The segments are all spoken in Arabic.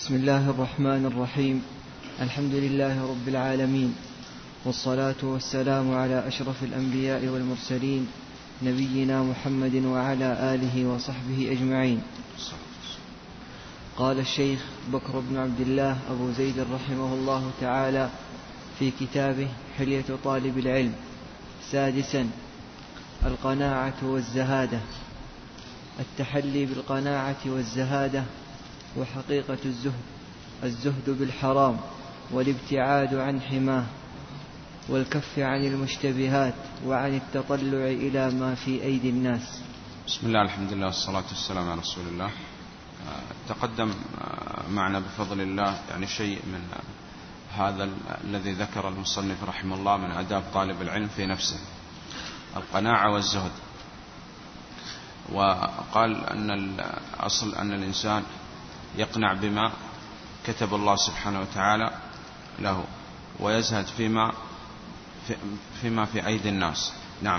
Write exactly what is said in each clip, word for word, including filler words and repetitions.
بسم الله الرحمن الرحيم. الحمد لله رب العالمين، والصلاة والسلام على أشرف الأنبياء والمرسلين، نبينا محمد وعلى آله وصحبه أجمعين. قال الشيخ بكر بن عبد الله أبو زيد رحمه الله تعالى في كتابه حلية طالب العلم: سادسا، القناعة والزهادة. التحلي بالقناعة والزهادة وحقيقة الزهد: الزهد بالحرام والابتعاد عن حماه، والكف عن المشتبهات وعن التطلع إلى ما في أيدي الناس. بسم الله، الحمد لله، والصلاة والسلام على رسول الله. تقدم معنا بفضل الله يعني شيء من هذا الذي ذكر المصنف رحمه الله من آداب طالب العلم في نفسه، القناعة والزهد. وقال أن الأصل أن الإنسان يقنع بما كتب الله سبحانه وتعالى له، ويزهد فيما فيما في أيدي الناس. نعم.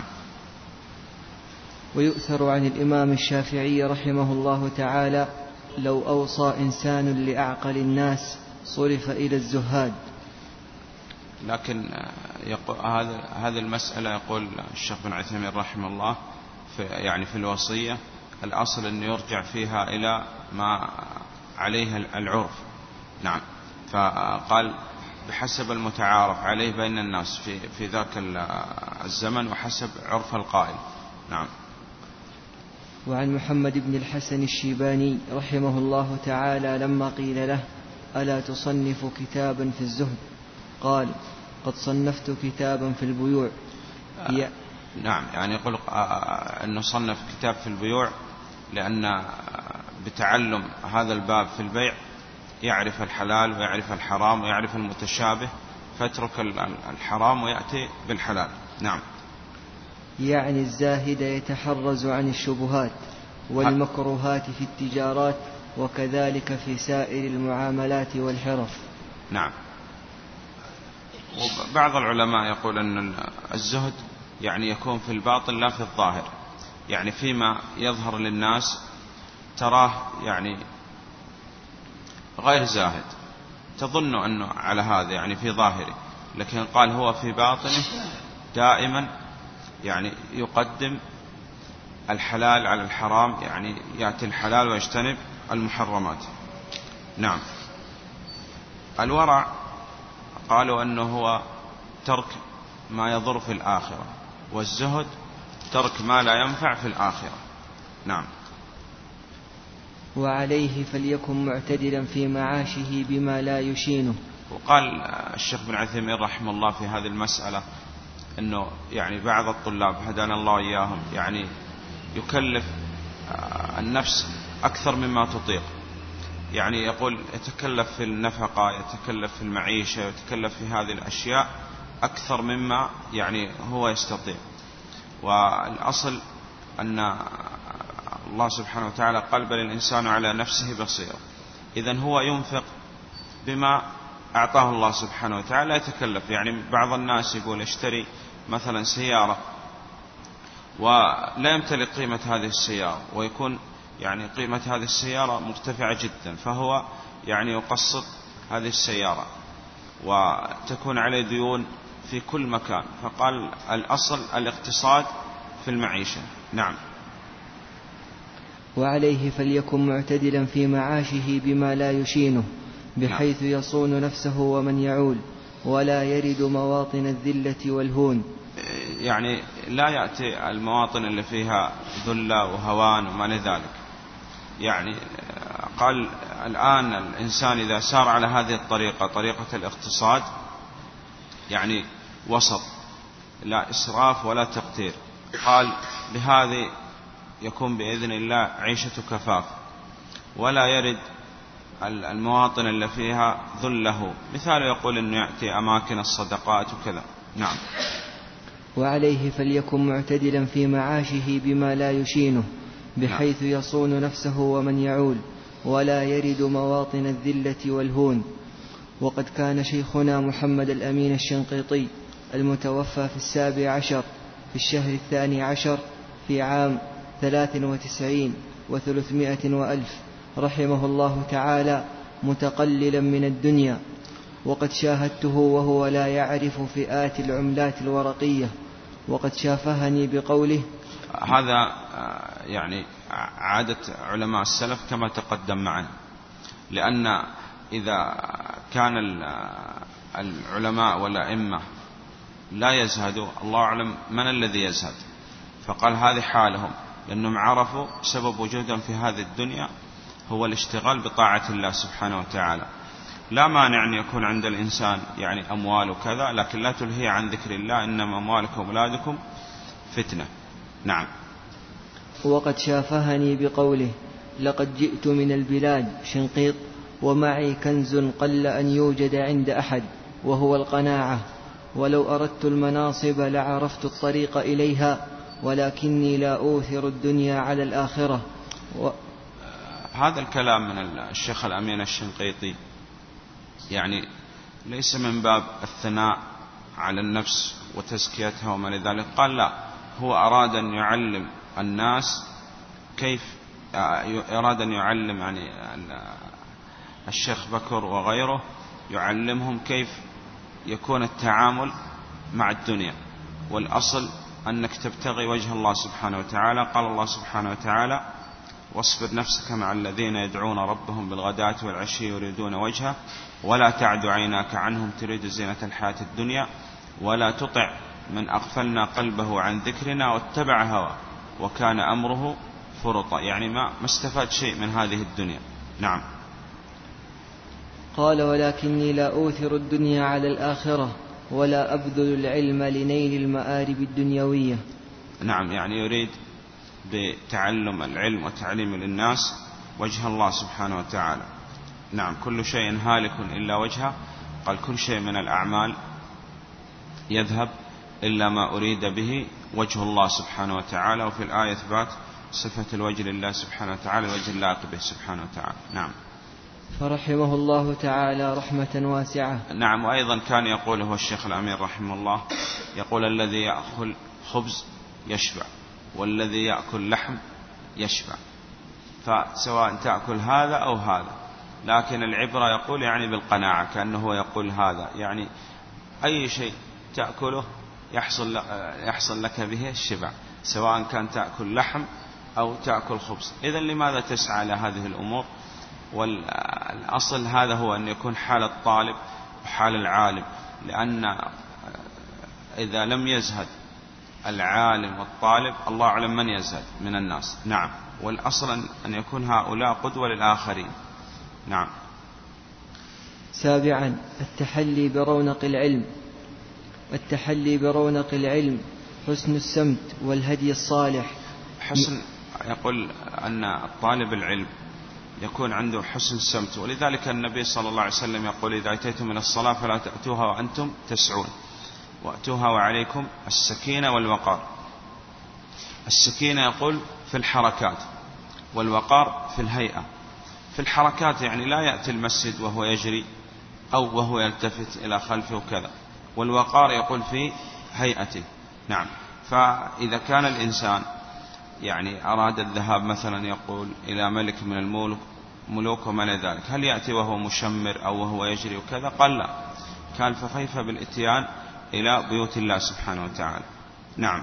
ويؤثر عن الإمام الشافعي رحمه الله تعالى: لو أوصى إنسان لأعقل الناس صرف إلى الزهاد. لكن هذه المسألة يقول الشيخ بن عثيمين رحمه الله في يعني في الوصية الأصل أن يرجع فيها إلى ما عليه العرف. نعم. فقال بحسب المتعارف عليه بين الناس في في ذاك الزمن وحسب عرف القائل. نعم. وعن محمد بن الحسن الشيباني رحمه الله تعالى لما قيل له: ألا تصنف كتابا في الزهد؟ قال: قد صنفت كتابا في البيوع. آه نعم، يعني يقول أنه صنف كتاب في البيوع لأن بتعلم هذا الباب في البيع يعرف الحلال ويعرف الحرام ويعرف المتشابه، فاترك الحرام ويأتي بالحلال. نعم. يعني الزاهد يتحرز عن الشبهات والمكروهات في التجارات، وكذلك في سائر المعاملات والحرف. نعم. وبعض العلماء يقول أن الزهد يعني يكون في الباطن لا في الظاهر، يعني فيما يظهر للناس تراه يعني غير زاهد، تظن أنه على هذا يعني في ظاهره، لكن قال هو في باطنه دائما يعني يقدم الحلال على الحرام، يعني يأتي الحلال ويجتنب المحرمات. نعم. الورع قالوا أنه هو ترك ما يضر في الآخرة، والزهد ترك ما لا ينفع في الآخرة. نعم. وعليه فليكن معتدلا في معاشه بما لا يشينه. وقال الشيخ بن عثيمين رحمه الله في هذه المسألة أنه يعني بعض الطلاب هدانا الله إياهم يعني يكلف النفس أكثر مما تطيق، يعني يقول يتكلف في النفقة، يتكلف في المعيشة، يتكلف في هذه الأشياء أكثر مما يعني هو يستطيع. والأصل أن الله سبحانه وتعالى قال: بل الإنسان على نفسه بصيرة. إذن هو ينفق بما أعطاه الله سبحانه وتعالى، يتكلف. يعني بعض الناس يقول اشتري مثلا سيارة ولا يمتلك قيمة هذه السيارة، ويكون يعني قيمة هذه السيارة مرتفعة جدا، فهو يعني يقسط هذه السيارة وتكون عليه ديون في كل مكان. فقال الأصل الاقتصاد في المعيشة. نعم. وعليه فليكن معتدلا في معاشه بما لا يشينه، بحيث يصون نفسه ومن يعول، ولا يرد مواطن الذلة والهون. يعني لا يأتي المواطن اللي فيها ذلة وهوان وما لذلك. يعني قال الآن الإنسان إذا سار على هذه الطريقة، طريقة الاقتصاد، يعني وسط، لا إسراف ولا تقتير، قال بهذه يكون بإذن الله عيشة كفاف، ولا يرد المواطن اللي فيها ذله. مثال يقول أنه يأتي أماكن الصدقات وكذا. نعم. وعليه فليكن معتدلا في معاشه بما لا يشينه، بحيث يصون نفسه ومن يعول، ولا يرد مواطن الذلة والهون. وقد كان شيخنا محمد الأمين الشنقيطي المتوفى في السابع عشر في الشهر الثاني عشر في عام ثلاث وتسعين وثلاثمائة وألف رحمه الله تعالى متقللا من الدنيا، وقد شاهدته وهو لا يعرف فئات العملات الورقية، وقد شافهني بقوله. هذا يعني عادة علماء السلف كما تقدم معنا، لأن إذا كان العلماء والأئمة لا يزهدوا، الله أعلم من الذي يزهد، فقال هذه حالهم، لأنهم عرفوا سبب وجودهم في هذه الدنيا هو الاشتغال بطاعة الله سبحانه وتعالى. لا مانع أن يكون عند الإنسان يعني أموال وكذا، لكن لا تلهي عن ذكر الله، إنما أموالكم وأولادكم فتنة. نعم. وقد شافهني بقوله: لقد جئت من البلاد شنقيط ومعي كنز قل أن يوجد عند أحد، وهو القناعة، ولو أردت المناصب لعرفت الطريق إليها، ولكني لا أوثر الدنيا على الآخرة. و... هذا الكلام من الشيخ الأمين الشنقيطي يعني ليس من باب الثناء على النفس وتزكيتها وما لذلك، قال لا، هو أراد أن يعلم الناس كيف، أراد أن يعلم يعني الشيخ بكر وغيره، يعلمهم كيف يكون التعامل مع الدنيا، والأصل أنك تبتغي وجه الله سبحانه وتعالى. قال الله سبحانه وتعالى: واصبر نفسك مع الذين يدعون ربهم بالغداة والعشي يريدون وجهه ولا تعد عيناك عنهم تريد زينة الحياة الدنيا ولا تطع من أغفلنا قلبه عن ذكرنا واتبع هواه وكان أمره فرطا. يعني ما استفاد شيء من هذه الدنيا. نعم. قال: ولكني لا أوثر الدنيا على الآخرة ولا أبذل العلم لنيل المآرب الدنيوية. نعم، يعني يريد بتعلم العلم وتعليم للناس وجه الله سبحانه وتعالى. نعم، كل شيء هالك إلا وجهه، قال كل شيء من الأعمال يذهب إلا ما أريد به وجه الله سبحانه وتعالى. وفي الآية إثبات صفة الوجه لله سبحانه وتعالى، الوجه اللائق به سبحانه وتعالى. نعم. فرحمه الله تعالى رحمة واسعة. نعم. وأيضا كان يقول هو الشيخ الأمير رحمه الله، يقول: الذي يأكل خبز يشبع، والذي يأكل لحم يشبع، فسواء تأكل هذا أو هذا، لكن العبرة يقول يعني بالقناعة، كأنه يقول هذا يعني أي شيء تأكله يحصل يحصل لك به الشبع، سواء كان تأكل لحم أو تأكل خبز. إذن لماذا تسعى على هذه الأمور؟ والأصل هذا هو أن يكون حال الطالب وحال العالم، لأن إذا لم يزهد العالم والطالب الله أعلم من يزهد من الناس. نعم. والأصل أن يكون هؤلاء قدوة للآخرين. نعم. سابعا: التحلي برونق العلم. التحلي برونق العلم حسن السمت والهدي الصالح. حسن يقول أن الطالب العلم يكون عنده حسن السمت، ولذلك النبي صلى الله عليه وسلم يقول: إذا أتيتم من الصلاة فلا تأتوها وأنتم تسعون، وأتوها وعليكم السكينة والوقار. السكينة يقول في الحركات، والوقار في الهيئة. في الحركات يعني لا يأتي المسجد وهو يجري أو وهو يلتفت إلى خلفه وكذا، والوقار يقول في هيئته. نعم. فإذا كان الإنسان يعني أراد الذهاب مثلا يقول إلى ملك من الملوك ملوك وما إلى ذلك، هل يأتي وهو مشمر أو وهو يجري وكذا؟ قال لا، كان فكيف بالإتيان إلى بيوت الله سبحانه وتعالى. نعم.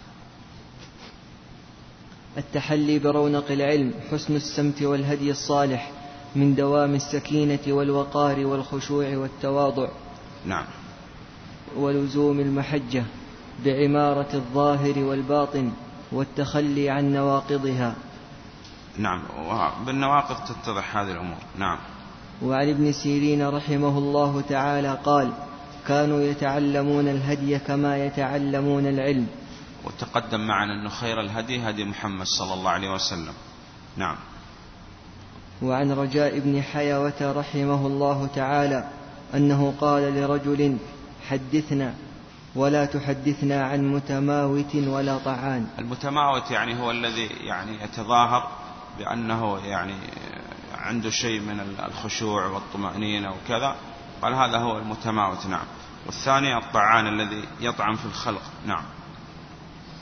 التحلي برونق العلم حسن السمت والهدي الصالح من دوام السكينة والوقار والخشوع والتواضع. نعم. ولزوم المحجة بعمارة الظاهر والباطن والتخلي عن نواقضها. نعم. وبالنواقض تتضح هذه الأمور. نعم. وعن ابن سيرين رحمه الله تعالى قال: كانوا يتعلمون الهدي كما يتعلمون العلم. وتقدم معنا أن خير الهدي هدي محمد صلى الله عليه وسلم. نعم. وعن رجاء بن حيوة رحمه الله تعالى أنه قال لرجل: حدثنا ولا تحدثنا عن متماوت ولا طعان. المتماوت يعني هو الذي يعني يتظاهر بأنه يعني عنده شيء من الخشوع والطمأنينة وكذا، قال هذا هو المتماوت. نعم. والثاني الطعان الذي يطعن في الخلق. نعم.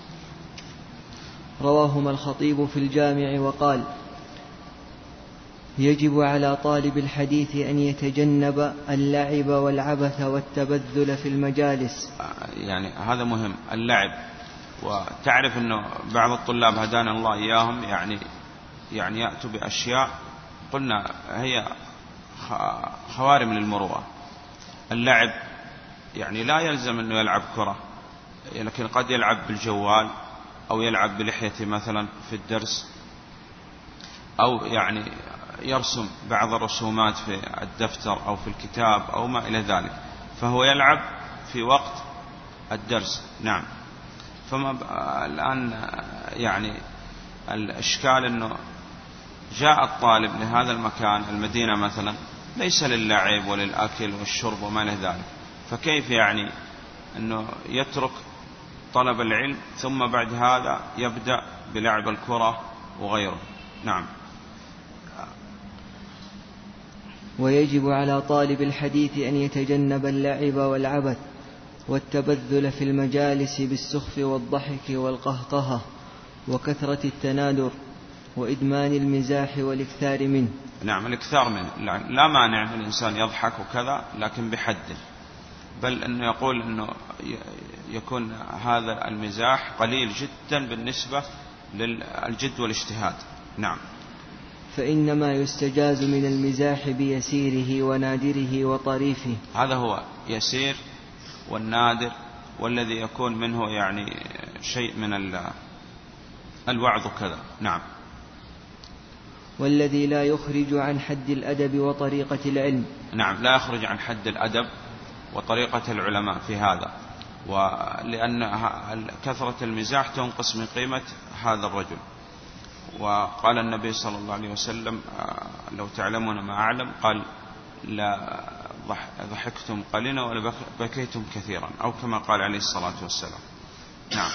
رواهما الخطيب في الجامع وقال: يجب على طالب الحديث أن يتجنب اللعب والعبث والتبذل في المجالس. يعني هذا مهم، اللعب. وتعرف أنه بعض الطلاب هدانا الله إياهم يعني يعني يأتوا بأشياء قلنا هي خوارم للمروءة. اللعب يعني لا يلزم أنه يلعب كرة، لكن قد يلعب بالجوال أو يلعب بلحيته مثلا في الدرس، أو يعني يرسم بعض الرسومات في الدفتر أو في الكتاب أو ما إلى ذلك، فهو يلعب في وقت الدرس. نعم. فما الآن يعني الإشكال أنه جاء الطالب لهذا المكان المدينة مثلا ليس للعب وللأكل والشرب وما إلى ذلك، فكيف يعني أنه يترك طلب العلم ثم بعد هذا يبدأ بلعب الكرة وغيره. نعم. ويجب على طالب الحديث أن يتجنب اللعب والعبث والتبذل في المجالس بالسخف والضحك والقهقهة وكثرة التنادر وإدمان المزاح والإكثار منه. نعم، الإكثار منه لا مانع من الإنسان يضحك وكذا، لكن بحد، بل أنه يقول أنه يكون هذا المزاح قليل جدا بالنسبة للجد والاجتهاد. نعم. فإنما يستجاز من المزاح بيسيره ونادره وطريفه. هذا هو يسير والنادر، والذي يكون منه يعني شيء من الوعظ كذا. نعم. والذي لا يخرج عن حد الأدب وطريقة العلم. نعم، لا يخرج عن حد الأدب وطريقة العلماء في هذا، ولأن كثرة المزاح تنقص من قيمة هذا الرجل. وقال النبي صلى الله عليه وسلم لو تعلمون ما أعلم، قال لا ضحكتم قليلا ولا بكيتم كثيرا، أو كما قال عليه الصلاة والسلام. نعم.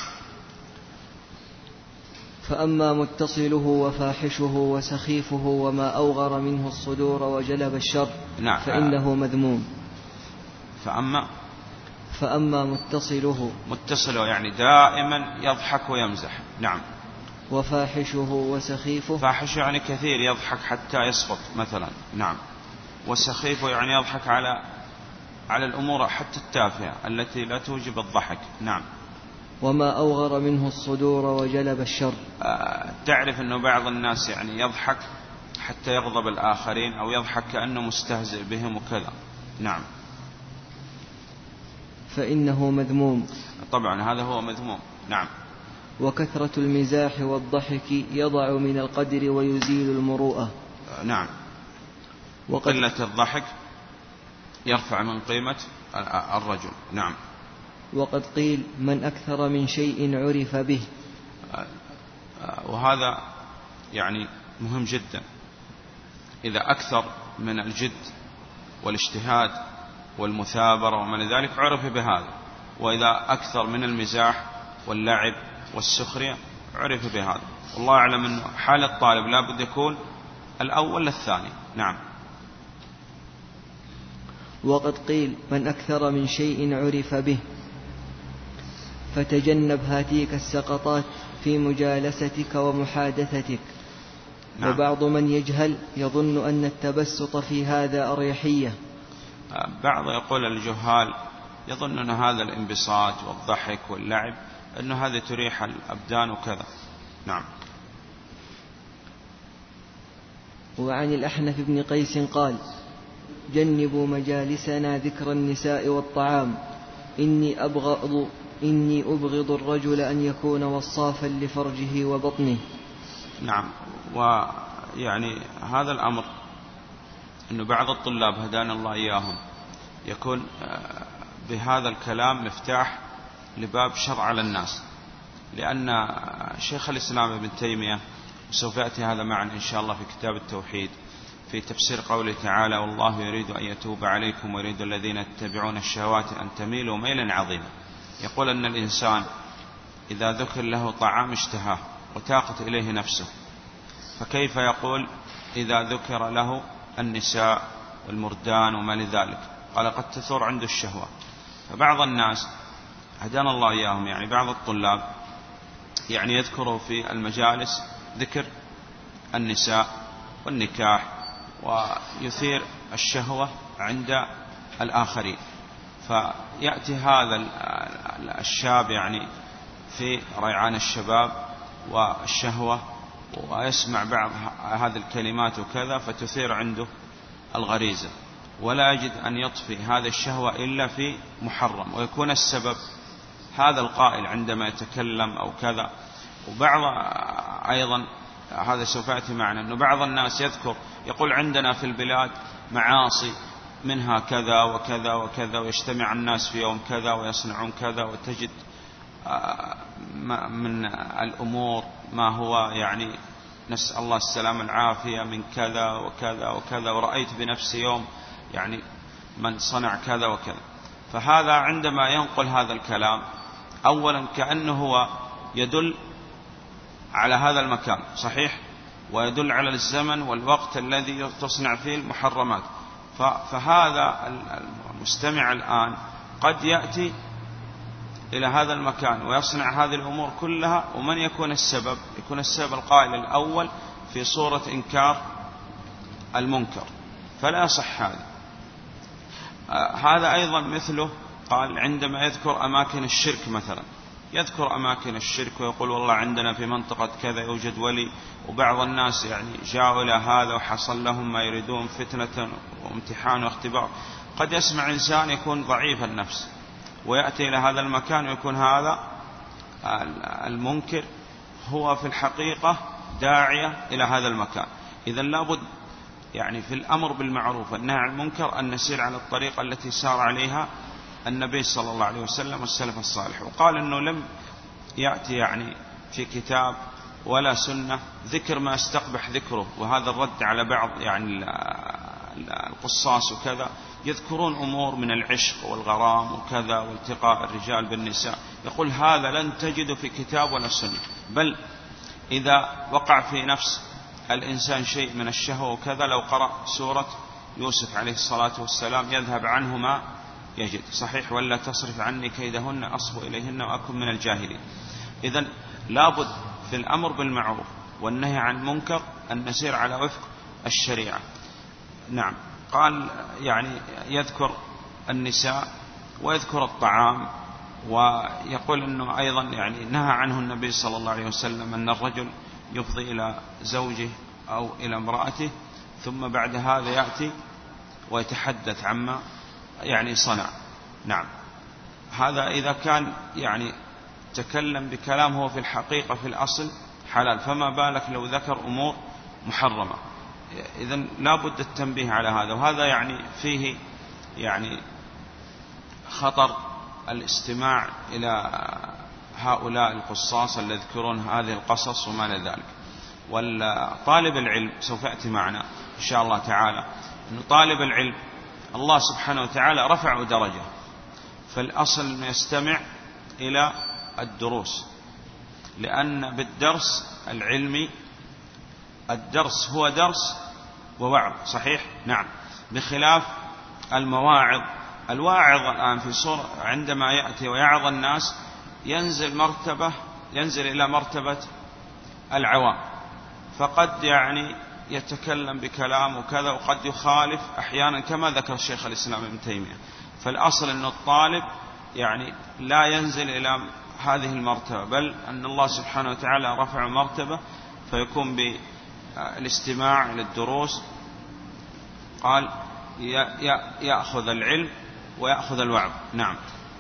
فأما متصله وفاحشه وسخيفه وما أوغر منه الصدور وجلب الشر نعم. فإنه مذموم. فأما فأما متصله متصله يعني دائما يضحك ويمزح. نعم. وفاحشه وسخيفه، فاحشه يعني كثير يضحك حتى يسقط مثلا. نعم. والسخيفه يعني يضحك على على الأمور حتى التافهة التي لا توجب الضحك. نعم. وما أوغر منه الصدور وجلب الشر. آه تعرف أنه بعض الناس يعني يضحك حتى يغضب الآخرين، أو يضحك كأنه مستهزئ بهم وكذا. نعم. فإنه مذموم. طبعا هذا هو مذموم. نعم. وكثرة المزاح والضحك يضع من القدر ويزيل المروءة. نعم. وقلة الضحك يرفع من قيمة الرجل. نعم. وقد قيل من أكثر من شيء عرف به. وهذا يعني مهم جدا. إذا أكثر من الجد والاجتهاد والمثابرة ومن ذلك عرف بهذا، وإذا أكثر من المزاح واللعب والسخرية عرف بهذا. والله أعلم أن حال الطالب لا بد يكون الأول الثاني. نعم. وقد قيل من أكثر من شيء عرف به، فتجنب هاتيك السقطات في مجالستك ومحادثتك. نعم. وبعض من يجهل يظن أن التبسط في هذا أريحية. بعض يقول الجهال يظن أن هذا الانبساط والضحك واللعب أن هذا تريح الأبدان وكذا. نعم. وعن الأحنف بن قيس قال جنبوا مجالسنا ذكر النساء والطعام، إني أبغض, إني أبغض الرجل أن يكون وصافا لفرجه وبطنه. نعم. ويعني هذا الأمر أنه بعض الطلاب هدانا الله إياهم يكون بهذا الكلام مفتاح لباب شر على الناس، لأن شيخ الإسلام ابن تيمية، وسوف يأتي هذا معنا إن شاء الله في كتاب التوحيد في تفسير قوله تعالى والله يريد أن يتوب عليكم ويريد الذين يتبعون الشهوات أن تميلوا ميلا عظيما، يقول أن الإنسان إذا ذكر له طعام اشتهاه وتاقت إليه نفسه، فكيف يقول إذا ذكر له النساء والمردان وما لذلك؟ قال قد تثور عنده الشهوة. فبعض الناس هدانا الله إياهم يعني بعض الطلاب يعني يذكروا في المجالس ذكر النساء والنكاح ويثير الشهوة عند الآخرين. فيأتي هذا الشاب يعني في ريعان الشباب والشهوة ويسمع بعض هذه الكلمات وكذا، فتثير عنده الغريزة، ولا يجد أن يطفي هذه الشهوة إلا في محرم، ويكون السبب هذا القائل عندما يتكلم أو كذا. وبعض أيضا هذا سوف يأتي معنا أنه بعض الناس يذكر يقول عندنا في البلاد معاصي منها كذا وكذا وكذا، ويجتمع الناس في يوم كذا ويصنعون كذا، وتجد من الأمور ما هو يعني نسأل الله السلام العافية من كذا وكذا وكذا، ورأيت بنفسي يوم يعني من صنع كذا وكذا. فهذا عندما ينقل هذا الكلام أولا كأنه هو يدل على هذا المكان صحيح، ويدل على الزمن والوقت الذي تصنع فيه المحرمات. فهذا المستمع الآن قد يأتي إلى هذا المكان ويصنع هذه الأمور كلها، ومن يكون السبب؟ يكون السبب القائل الأول في صورة إنكار المنكر، فلا يصح هذا. آه هذا أيضا مثله قال عندما يذكر أماكن الشرك مثلا، يذكر أماكن الشرك ويقول والله عندنا في منطقة كذا يوجد ولي، وبعض الناس يعني جاءوا إلى هذا وحصل لهم ما يريدون فتنة وامتحان واختبار. قد يسمع إنسان يكون ضعيف النفس ويأتي إلى هذا المكان ويكون هذا المنكر هو في الحقيقة داعية إلى هذا المكان. إذن لابد يعني في الأمر بالمعروف والنهي عن المنكر أن نسير على الطريقة التي سار عليها النبي صلى الله عليه وسلم والسلف الصالح. وقال أنه لم يأتي يعني في كتاب ولا سنة ذكر ما استقبح ذكره، وهذا الرد على بعض يعني القصاص وكذا، يذكرون أمور من العشق والغرام وكذا والتقاء الرجال بالنساء، يقول هذا لن تجد في كتاب ولا سنة. بل إذا وقع في نفس الإنسان شيء من الشهوة وكذا، لو قرأ سورة يوسف عليه الصلاة والسلام يذهب عنه ما يجد صحيح، ولا تصرف عني كيدهن أصب إليهن وأكن من الجاهلين. إذن لابد في الأمر بالمعروف والنهي عن المنكر أن نسير على وفق الشريعة. نعم. قال يعني يذكر النساء ويذكر الطعام، ويقول أنه أيضا يعني نهى عنه النبي صلى الله عليه وسلم أن الرجل يفضي إلى زوجه أو إلى امرأته ثم بعد هذا يأتي ويتحدث عما يعني صنع. نعم. هذا إذا كان يعني تكلم بكلام هو في الحقيقة في الأصل حلال، فما بالك لو ذكر أمور محرمة. إذن لا بد التنبيه على هذا، وهذا يعني فيه يعني خطر الاستماع إلى هؤلاء القصاص الذين يذكرون هذه القصص وما لذلك. والطالب العلم سوف يأتي معنا إن شاء الله تعالى أن طالب العلم الله سبحانه وتعالى رفع درجة، فالأصل أن يستمع إلى الدروس، لأن بالدرس العلمي الدرس هو درس ووعظ صحيح. نعم. بخلاف المواعظ، الواعظ الآن في صورة عندما يأتي ويعظ الناس ينزل مرتبة ينزل إلى مرتبة العوام، فقد يعني يتكلم بكلام وكذا، وقد يخالف أحيانا كما ذكر الشيخ الإسلام ابن تيمية. فالأصل أن الطالب يعني لا ينزل إلى هذه المرتبة، بل أن الله سبحانه وتعالى رفع مرتبة فيكون بالاستماع للدروس. قال يأخذ العلم ويأخذ الوعظ. نعم.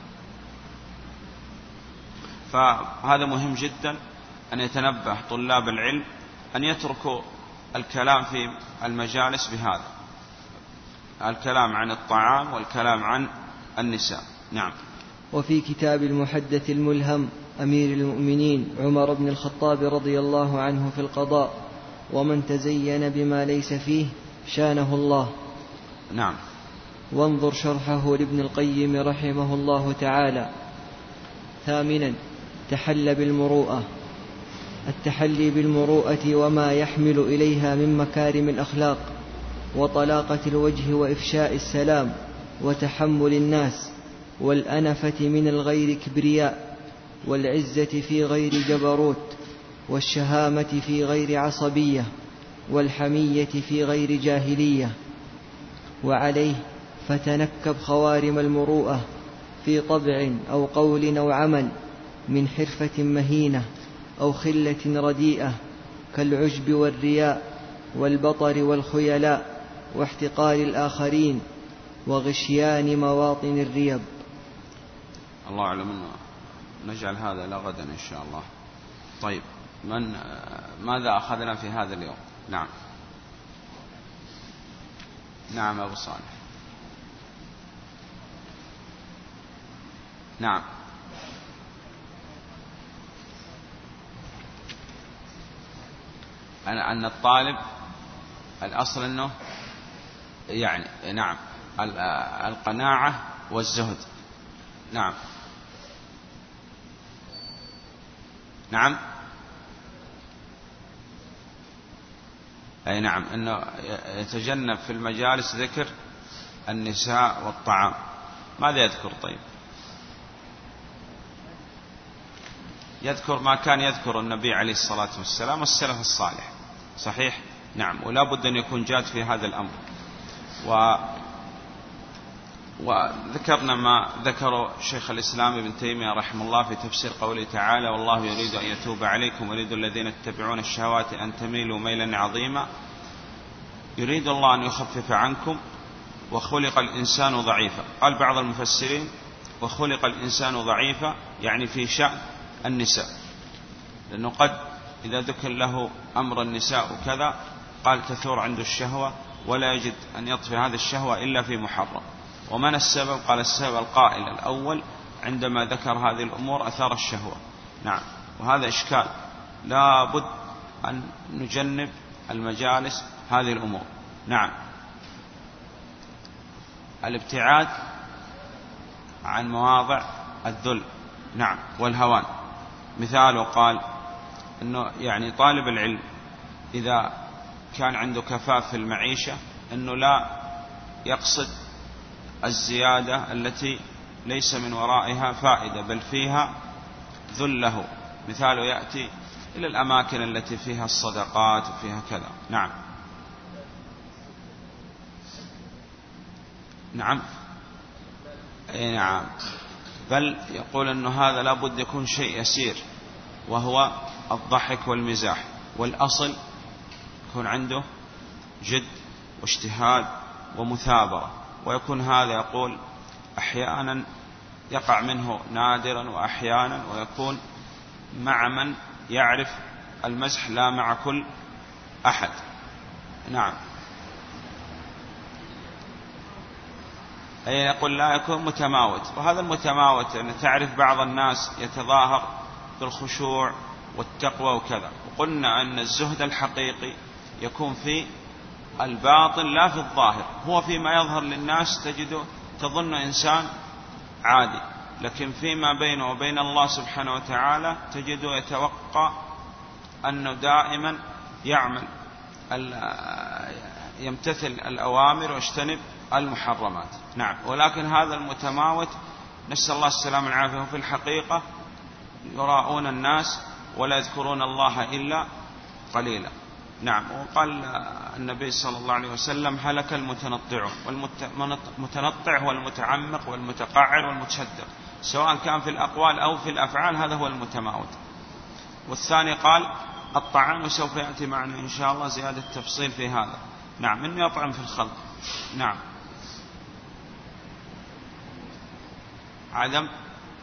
فهذا مهم جدا أن يتنبه طلاب العلم أن يتركوا الكلام في المجالس بهذا الكلام عن الطعام والكلام عن النساء. نعم. وفي كتاب المحدث الملهم أمير المؤمنين عمر بن الخطاب رضي الله عنه في القضاء: ومن تزين بما ليس فيه شانه الله. نعم. وانظر شرحه لابن القيم رحمه الله تعالى. ثامنا: تحل بالمروءة. التحلي بالمروءة وما يحمل إليها من مكارم الأخلاق وطلاقة الوجه وإفشاء السلام وتحمل الناس والأنفة من الغير كبرياء والعزة في غير جبروت والشهامة في غير عصبية والحمية في غير جاهلية. وعليه فتنكب خوارم المروءة في طبع أو قول أو عمل من حرفة مهينة أو خلة رديئة كالعجب والرياء والبطر والخيلاء واحتقار الآخرين وغشيان مواطن الريب. الله أعلم. نجعل هذا إلى غدا إن شاء الله. طيب، من ماذا أخذنا في هذا اليوم؟ نعم نعم أبو صالح. نعم أن الطالب الأصل أنه يعني نعم القناعة والزهد. نعم نعم أي نعم أنه يتجنب في المجالس ذكر النساء والطعام. ماذا يذكر؟ طيب يذكر ما كان يذكر النبي عليه الصلاة والسلام والسلف الصالح. صحيح. نعم. ولا بد أن يكون جاد في هذا الأمر. و وذكرنا ما ذكر شيخ الإسلام ابن تيمية رحمه الله في تفسير قوله تعالى: والله يريد أن يتوب عليكم ويريد الذين يتبعون الشهوات أن تميلوا ميلا عظيما. يريد الله أن يخفف عنكم وخلق الإنسان ضعيفا. قال بعض المفسرين: وخلق الإنسان ضعيفا يعني في شأن النساء، لأنه قد إذا ذكر له أمر النساء وكذا قال تثور عنده الشهوة ولا يجد أن يطفي هذه الشهوة إلا في محرم. ومن السبب؟ قال السبب القائل الأول عندما ذكر هذه الأمور أثار الشهوة. نعم. وهذا إشكال، لا بد أن نجنب المجالس هذه الأمور. نعم. الابتعاد عن مواضع الذل. نعم. والهوان. مثاله قال أنه يعني طالب العلم إذا كان عنده كفاف في المعيشة أنه لا يقصد الزيادة التي ليس من ورائها فائدة بل فيها ذله. مثاله يأتي إلى الأماكن التي فيها الصدقات وفيها كذا. نعم نعم أي نعم. بل يقول أنه هذا لا بد يكون شيء يسير وهو الضحك والمزاح، والأصل يكون عنده جد واجتهاد ومثابرة. ويكون هذا يقول أحيانا يقع منه نادرا وأحيانا، ويكون مع من يعرف المزح لا مع كل أحد. نعم. أي يقول لا يكون متماوت. وهذا المتماوت أن تعرف بعض الناس يتظاهر بالخشوع والتقوى وكذا. وقلنا أن الزهد الحقيقي يكون في الباطن لا في الظاهر. هو فيما يظهر للناس تجده تظن إنسان عادي، لكن فيما بينه وبين الله سبحانه وتعالى تجده يتوقع أنه دائما يعمل يمتثل الأوامر ويجتنب المحرمات. نعم. ولكن هذا المتماوت نسأل الله السلامة والعافية في الحقيقة يراؤون الناس ولا يذكرون الله إلا قليلا. نعم. وقال النبي صلى الله عليه وسلم: هلك المتنطعون. والمتنطع هو المتعمق والمتقعر والمتشدق، سواء كان في الأقوال أو في الأفعال، هذا هو المتماوت. والثاني قال الطعام، وسوف يأتي معنا إن شاء الله زيادة تفصيل في هذا. نعم. إنه يطعم في الخلق. نعم. عدم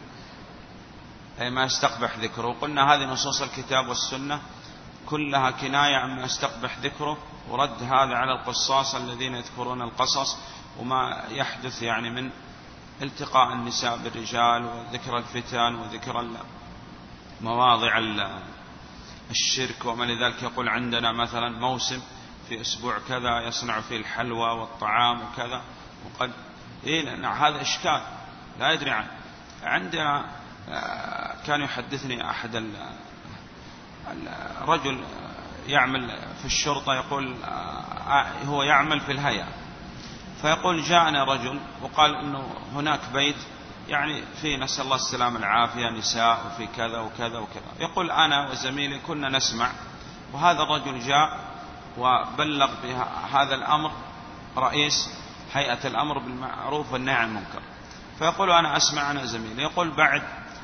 أي ما يستقبح ذكره. وقلنا هذه نصوص الكتاب والسنة كلها كناية عما يستقبح ذكره، ورد هذا على القصاص الذين يذكرون القصص وما يحدث يعني من التقاء النساء بالرجال وذكر الفتن وذكر مواضع الشرك وما لذلك. يقول عندنا مثلا موسم في أسبوع كذا يصنع فيه الحلوى والطعام وكذا، وقد إيه لأن هذا إشكال لا يدري عنه. عندنا كان يحدثني أحد الرجل يعمل في الشرطة، يقول هو يعمل في الهيئة، فيقول جاءنا رجل وقال إنه هناك بيت يعني في نسأل الله السلامة العافية نساء وفي كذا وكذا وكذا. يقول أنا وزميلي كنا نسمع، وهذا الرجل جاء وبلغ بهذا الأمر رئيس هيئة الأمر بالمعروف والنهي عن المنكر، فيقول أنا أسمع أنا زميلي، يقول بعد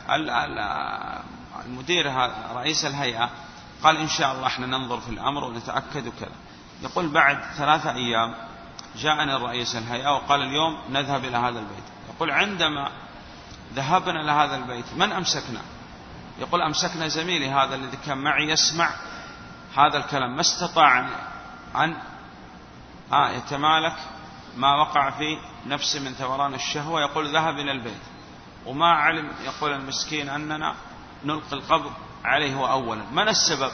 المدير رئيس الهيئة قال إن شاء الله احنا ننظر في الأمر ونتأكد وكذا، يقول بعد ثلاثة أيام جاءني الرئيس الهيئة وقال اليوم نذهب إلى هذا البيت، يقول عندما ذهبنا إلى هذا البيت من أمسكنا؟ يقول أمسكنا زميلي هذا الذي كان معي يسمع هذا الكلام، ما استطاع أن يتمالك ما وقع في نفسه من ثوران الشهوة، يقول ذهب إلى البيت وما علم، يقول المسكين أننا نلقي القبض عليه هو أولا. من السبب؟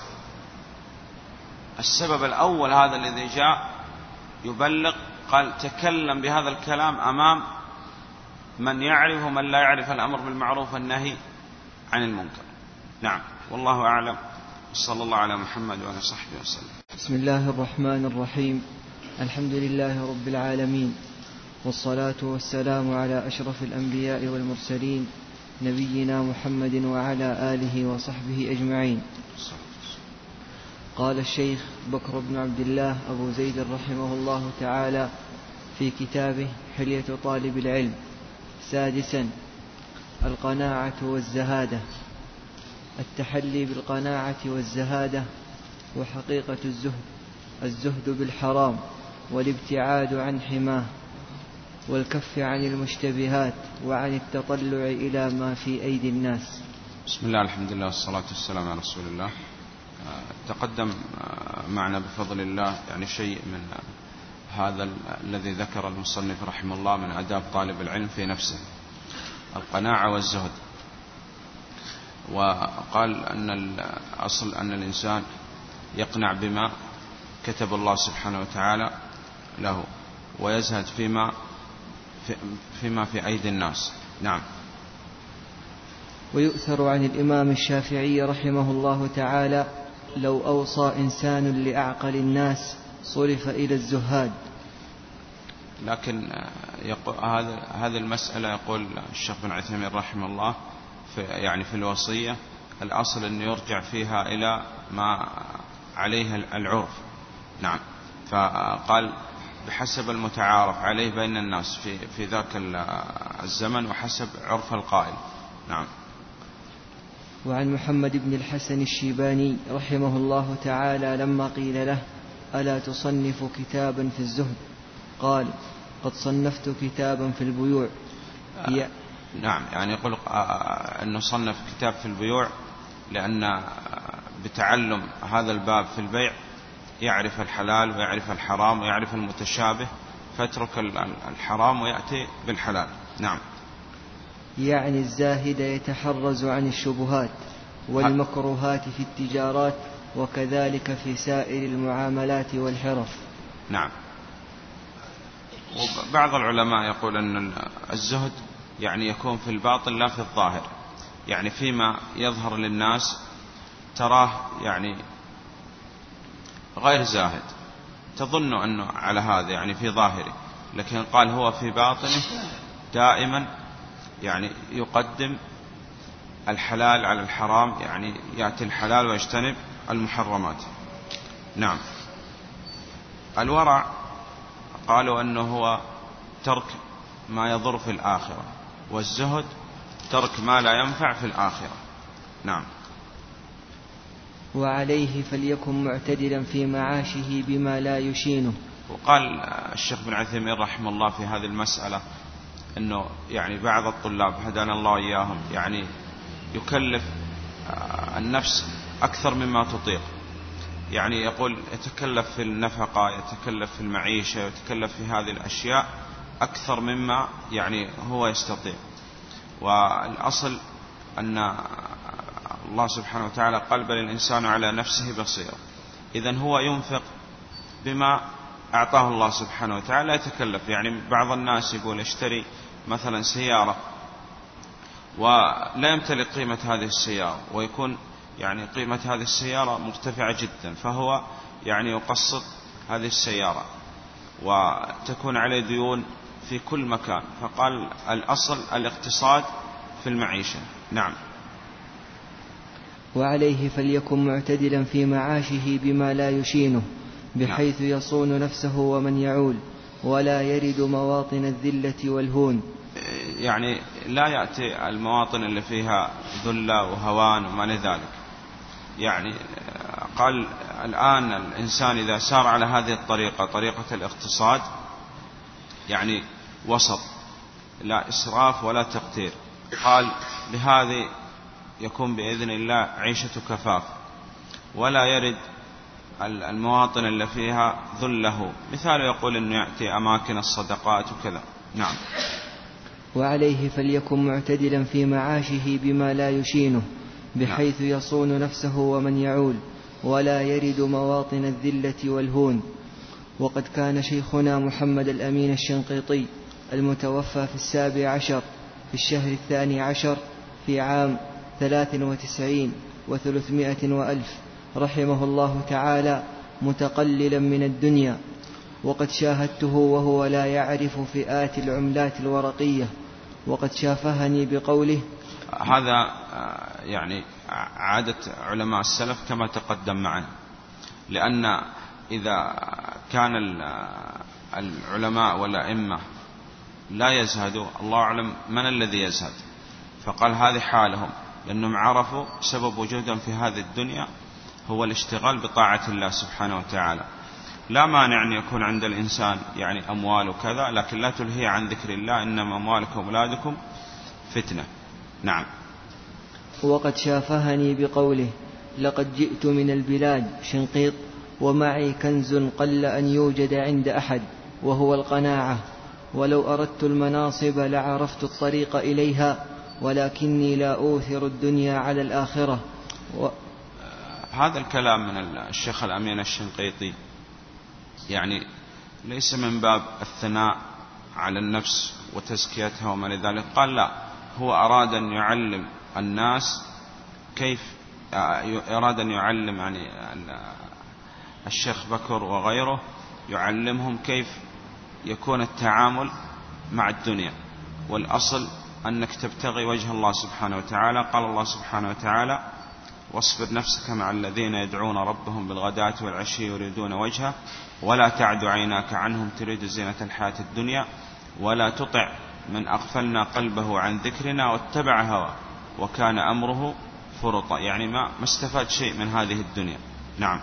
السبب الأول هذا الذي جاء يبلغ، قال تكلم بهذا الكلام أمام من يعرف ومن لا يعرف الأمر بالمعروف والنهي عن المنكر. نعم، والله أعلم، صلى الله على محمد وعلى صحبه وسلم. بسم الله الرحمن الرحيم، الحمد لله رب العالمين، والصلاة والسلام على أشرف الأنبياء والمرسلين نبينا محمد وعلى آله وصحبه أجمعين. قال الشيخ بكر بن عبد الله أبو زيد رحمه الله تعالى في كتابه حلية طالب العلم: سادسا، القناعة والزهادة. التحلي بالقناعة والزهادة وحقيقة الزهد، الزهد بالحرام والابتعاد عن حماه والكف عن المشتبهات وعن التطلع إلى ما في أيدي الناس. بسم الله، الحمد لله، والصلاة والسلام على رسول الله. تقدم معنا بفضل الله يعني شيء من هذا الذي ذكر المصنف رحمه الله من آداب طالب العلم في نفسه، القناعة والزهد. وقال أن الأصل أن الإنسان يقنع بما كتب الله سبحانه وتعالى له ويزهد فيما فيما في أيدي الناس. نعم. ويؤثر عن الإمام الشافعي رحمه الله تعالى: لو أوصى إنسان لأعقل الناس صرف إلى الزهاد. لكن هذه المسألة يقول الشيخ بن عثيمين رحمه الله في يعني في الوصية الأصل أن يرجع فيها إلى ما عليه العرف. نعم. فقال بحسب المتعارف عليه بين الناس في في ذاك الزمن وحسب عرف القائل. نعم. وعن محمد بن الحسن الشيباني رحمه الله تعالى لما قيل له: ألا تصنف كتابا في الزهد؟ قال: قد صنفت كتابا في البيوع. آه نعم، يعني يقول أنه صنف كتاب في البيوع لأن بتعلم هذا الباب في البيع يعرف الحلال ويعرف الحرام ويعرف المتشابه، فاترك الحرام ويأتي بالحلال. نعم. يعني الزاهد يتحرز عن الشبهات والمكروهات في التجارات وكذلك في سائر المعاملات والحرف. نعم. وبعض العلماء يقول أن الزهد يعني يكون في الباطن لا في الظاهر، يعني فيما يظهر للناس تراه يعني غير زاهد، تظن أنه على هذا يعني في ظاهره، لكن قال هو في باطنه دائما يعني يقدم الحلال على الحرام، يعني يأتي الحلال ويجتنب المحرمات. نعم. الورع قالوا أنه هو ترك ما يضر في الآخرة، والزهد ترك ما لا ينفع في الآخرة. نعم. وعليه فليكن معتدلا في معاشه بما لا يشينه. وقال الشيخ بن عثيمين رحمه الله في هذه المسألة أنه يعني بعض الطلاب هدانا الله إياهم يعني يكلف النفس أكثر مما تطيق، يعني يقول يتكلف في النفقة، يتكلف في المعيشة، يتكلف في هذه الأشياء أكثر مما يعني هو يستطيع. والأصل أن الله سبحانه وتعالى قال: بل الإنسان على نفسه بصير. إذن هو ينفق بما أعطاه الله سبحانه وتعالى، يتكلف. يعني بعض الناس يقول اشتري مثلا سيارة ولا يمتلك قيمة هذه السيارة، ويكون يعني قيمة هذه السيارة مرتفعة جدا، فهو يعني يقسط هذه السيارة وتكون عليه ديون في كل مكان. فقال الأصل الاقتصاد في المعيشة. نعم. وعليه فليكن معتدلا في معاشه بما لا يشينه بحيث يصون نفسه ومن يعول ولا يرد مواطن الذلة والهون. يعني لا يأتي المواطن اللي فيها ذلة وهوان وما لذلك. يعني قال الآن الإنسان إذا سار على هذه الطريقة، طريقة الاقتصاد، يعني وسط، لا إسراف ولا تقتير، قال بهذه يكون بإذن الله عيشة كفاف، ولا يرد المواطن اللي فيها ذله. مثال يقول أنه يأتي أماكن الصدقات وكذا. نعم. وعليه فليكن معتدلا في معاشه بما لا يشينه، بحيث يصون نفسه ومن يعول ولا يرد مواطن الذلة والهون. وقد كان شيخنا محمد الأمين الشنقيطي المتوفى في السابع عشر في الشهر الثاني عشر في عام ثلاث وتسعين وثلاثمائة وألف رحمه الله تعالى متقللا من الدنيا، وقد شاهدته وهو لا يعرف فئات العملات الورقية، وقد شافهني بقوله. هذا يعني عادة علماء السلف كما تقدم معنا، لأن إذا كان العلماء والأئمة لا يزهدوا، الله أعلم من الذي يزهد. فقال هذه حالهم، لأنهم عرفوا سبب وجودهم في هذه الدنيا هو الاشتغال بطاعة الله سبحانه وتعالى. لا مانع أن يكون عند الإنسان يعني أموال وكذا، لكن لا تلهي عن ذكر الله، إنما أموالكم وأولادكم فتنة. نعم. وقد شافهني بقوله: لقد جئت من البلاد شنقيط ومعي كنز قل أن يوجد عند أحد، وهو القناعة، ولو أردت المناصب لعرفت الطريق إليها، ولكني لا أوثر الدنيا على الآخرة. و... هذا الكلام من الشيخ الأمين الشنقيطي يعني ليس من باب الثناء على النفس وتزكيتها وما لذلك. قال لا، هو أراد أن يعلم الناس كيف، أراد أن يعلم يعني الشيخ بكر وغيره، يعلمهم كيف يكون التعامل مع الدنيا، والأصل أنك تبتغي وجه الله سبحانه وتعالى. قال الله سبحانه وتعالى: واصبر نفسك مع الذين يدعون ربهم بالغداة والعشي يريدون وجهه ولا تعد عيناك عنهم تريد زينة الحياة الدنيا ولا تطع من أغفلنا قلبه عن ذكرنا واتبع هواه وكان أمره فرطا. يعني ما استفاد شيء من هذه الدنيا. نعم.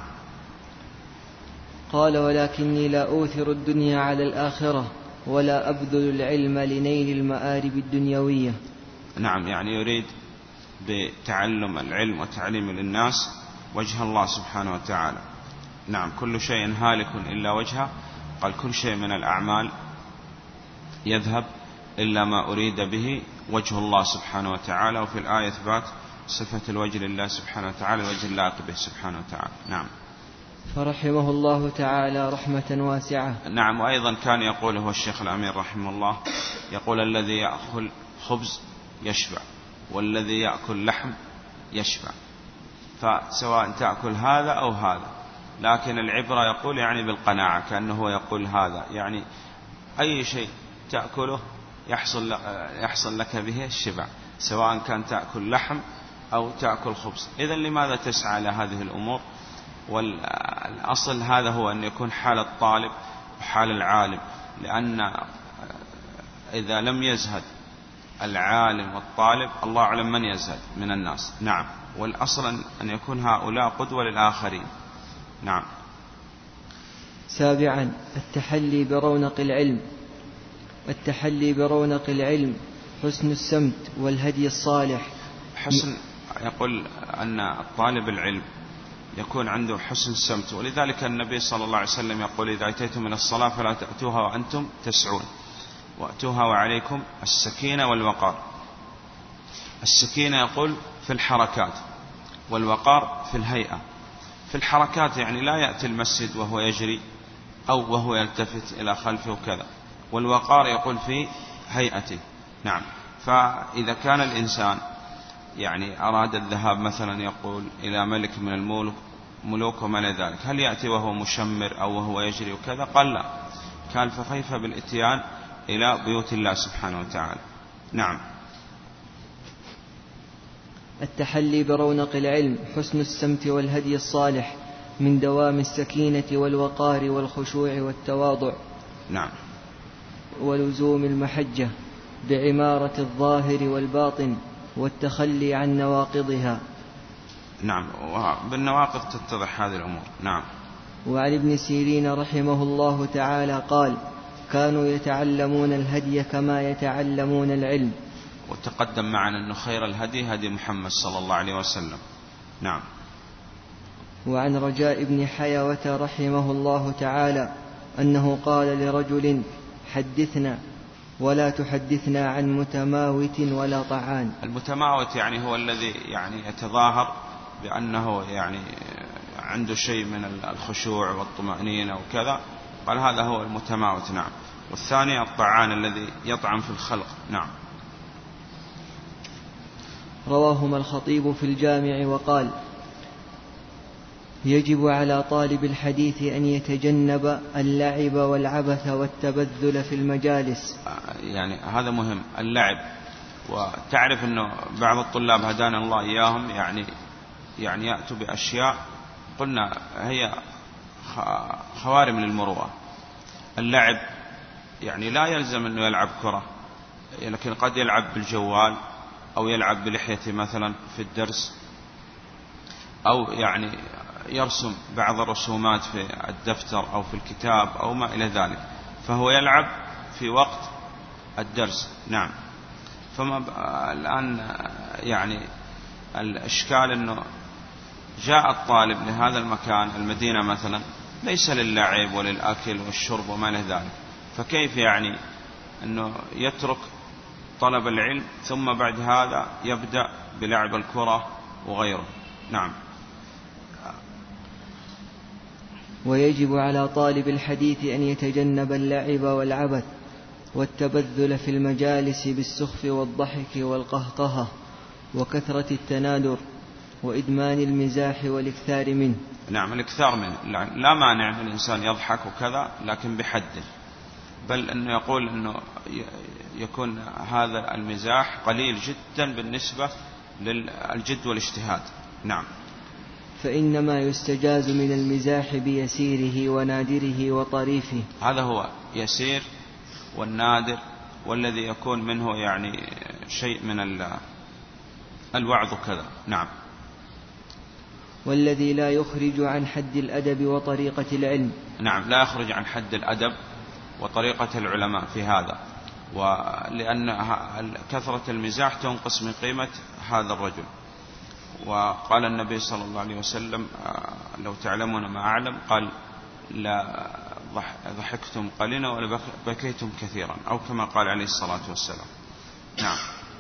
قال: ولكني لا أوثر الدنيا على الآخرة ولا أبذل العلم لنيل المآرب الدنيوية. نعم، يعني يريد بتعلم العلم وتعليم للناس وجه الله سبحانه وتعالى. نعم. كل شيء هالك إلا وجهه. قال: كل شيء من الأعمال يذهب إلا ما أريد به وجه الله سبحانه وتعالى. وفي الآية إثبات صفة الوجه لله سبحانه وتعالى، الوجه اللائق به سبحانه وتعالى. نعم. فرحمه الله تعالى رحمة واسعة. نعم. وأيضا كان يقول هو الشيخ الأمين رحمه الله، يقول: الذي يأكل خبز يشبع، والذي يأكل لحم يشبع. فسواء تأكل هذا أو هذا، لكن العبرة يقول يعني بالقناعة، كأنه يقول هذا يعني أي شيء تأكله يحصل يحصل لك به الشبع، سواء كان تأكل لحم أو تأكل خبز. إذن لماذا تسعى لهذه الأمور؟ والأصل هذا هو أن يكون حال الطالب وحال العالم، لأن إذا لم يزهد العالم والطالب الله أعلم من يزهد من الناس. نعم. والأصل أن يكون هؤلاء قدوة للآخرين. نعم. سابعا: التحلي برونق العلم. التحلي برونق العلم حسن السمت والهدي الصالح. حسن يقول أن الطالب العلم يكون عنده حسن السمت، ولذلك النبي صلى الله عليه وسلم يقول: إذا أتيتم من الصلاة فلا تأتوها وأنتم تسعون، وأتوها وعليكم السكينة والوقار. السكينة يقول في الحركات، والوقار في الهيئة. في الحركات يعني لا يأتي المسجد وهو يجري أو وهو يلتفت إلى خلفه وكذا. والوقار يقول في هيئته. نعم. فإذا كان الإنسان يعني أراد الذهاب مثلا يقول إلى ملك من الملوك ملوك وما لذلك، هل يأتي وهو مشمر أو وهو يجري وكذا؟ قال لا، كان فكيف بالإتيان إلى بيوت الله سبحانه وتعالى. نعم. التحلي برونق العلم حسن السمت والهدي الصالح، من دوام السكينة والوقار والخشوع والتواضع. نعم. ولزوم المحجة بعمارة الظاهر والباطن والتخلي عن نواقضها. نعم، بالنواقض تتضح هذه الأمور. نعم. وعن ابن سيرين رحمه الله تعالى قال: كانوا يتعلمون الهدي كما يتعلمون العلم. وتقدم معنا أن خير الهدي هدي محمد صلى الله عليه وسلم. نعم. وعن رجاء بن حيوة رحمه الله تعالى أنه قال لرجل: حدثنا ولا تحدثنا عن متماوت ولا طعان. المتماوت يعني هو الذي يعني يتظاهر بأنه يعني عنده شيء من الخشوع والطمأنينة وكذا، قال هذا هو المتماوت. نعم. والثاني الطعان الذي يطعن في الخلق. نعم. رواهما الخطيب في الجامع وقال: يجب على طالب الحديث أن يتجنب اللعب والعبث والتبذل في المجالس. يعني هذا مهم، اللعب. وتعرف أنه بعض الطلاب هدانا الله إياهم يعني يعني يأتوا بأشياء قلنا هي خوارم للمروءة. اللعب يعني لا يلزم أنه يلعب كرة، لكن قد يلعب بالجوال أو يلعب بلحيته مثلا في الدرس، أو يعني يرسم بعض الرسومات في الدفتر أو في الكتاب أو ما إلى ذلك، فهو يلعب في وقت الدرس. نعم. فما الآن يعني الإشكال أنه جاء الطالب لهذا المكان المدينة مثلا ليس للعب وللأكل والشرب وما إلى ذلك، فكيف يعني أنه يترك طلب العلم ثم بعد هذا يبدأ بلعب الكرة وغيره. نعم. ويجب على طالب الحديث أن يتجنب اللعب والعبث والتبذل في المجالس بالسخف والضحك والقهقهة وكثرة التنادر وإدمان المزاح والإكثار منه. نعم، الإكثار منه لا مانع من الإنسان يضحك وكذا، لكن بحد، بل أنه يقول أنه يكون هذا المزاح قليل جدا بالنسبة للجد والاجتهاد. نعم. فإنما يستجاز من المزاح بيسيره ونادره وطريفه. هذا هو يسير والنادر، والذي يكون منه يعني شيء من الوعظ كذا. نعم. والذي لا يخرج عن حد الأدب وطريقة العلم. نعم، لا يخرج عن حد الأدب وطريقة العلماء في هذا، ولأن كثرة المزاح تنقص من قيمة هذا الرجل. وقال النبي صلى الله عليه وسلم: لو تعلمون ما أعلم، قال: لا ضحكتم قليلا ولا بكيتم كثيرا، أو كما قال عليه الصلاة والسلام. نعم.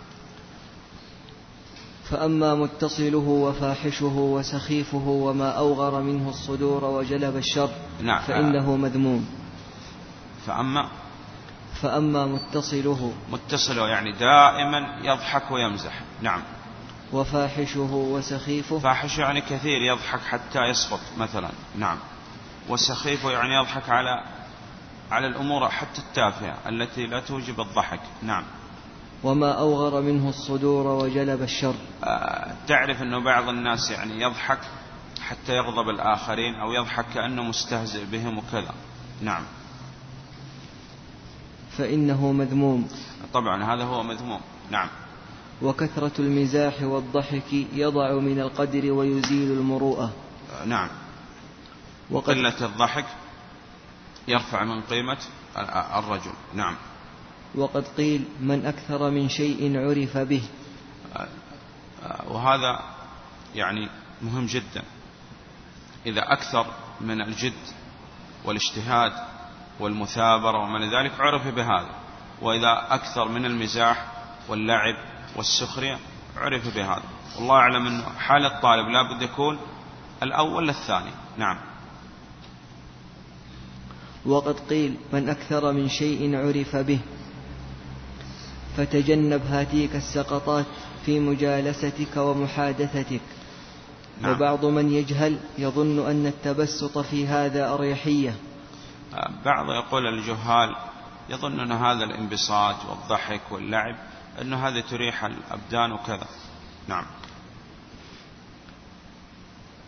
فأما متصله وفاحشه وسخيفه وما أوغر منه الصدور وجلب الشر، نعم، فإنه مذموم. فأما فأما متصله متصله يعني دائما يضحك ويمزح. نعم. وفاحشه وسخيفه، فاحش يعني كثير يضحك حتى يسقط مثلا. نعم. والسخيفه يعني يضحك على على الأمور حتى التافهة التي لا توجب الضحك. نعم. وما أوغر منه الصدور وجلب الشر. آه تعرف أنه بعض الناس يعني يضحك حتى يغضب الآخرين، أو يضحك كأنه مستهزئ بهم وكذا. نعم. فإنه مذموم. طبعا هذا هو مذموم. نعم. وكثرة المزاح والضحك يضع من القدر ويزيل المروءة. آه نعم. وقلة الضحك يرفع من قيمة الرجل. نعم. وقد قيل: من أكثر من شيء عرف به. وهذا يعني مهم جدا. إذا أكثر من الجد والاجتهاد والمثابرة ومن ذلك عرف بهذا، وإذا أكثر من المزاح واللعب والسخرية عرف بهذا. والله أعلم أن حال الطالب لا بد يكون الأول الثاني. نعم. وقد قيل: من أكثر من شيء عرف به. فتجنب هاتيك السقطات في مجالستك ومحادثتك. نعم. وبعض من يجهل يظن أن التبسط في هذا أريحية. بعض يقول الجهال يظن أن هذا الانبساط والضحك واللعب أن هذا تريح الأبدان وكذا. نعم.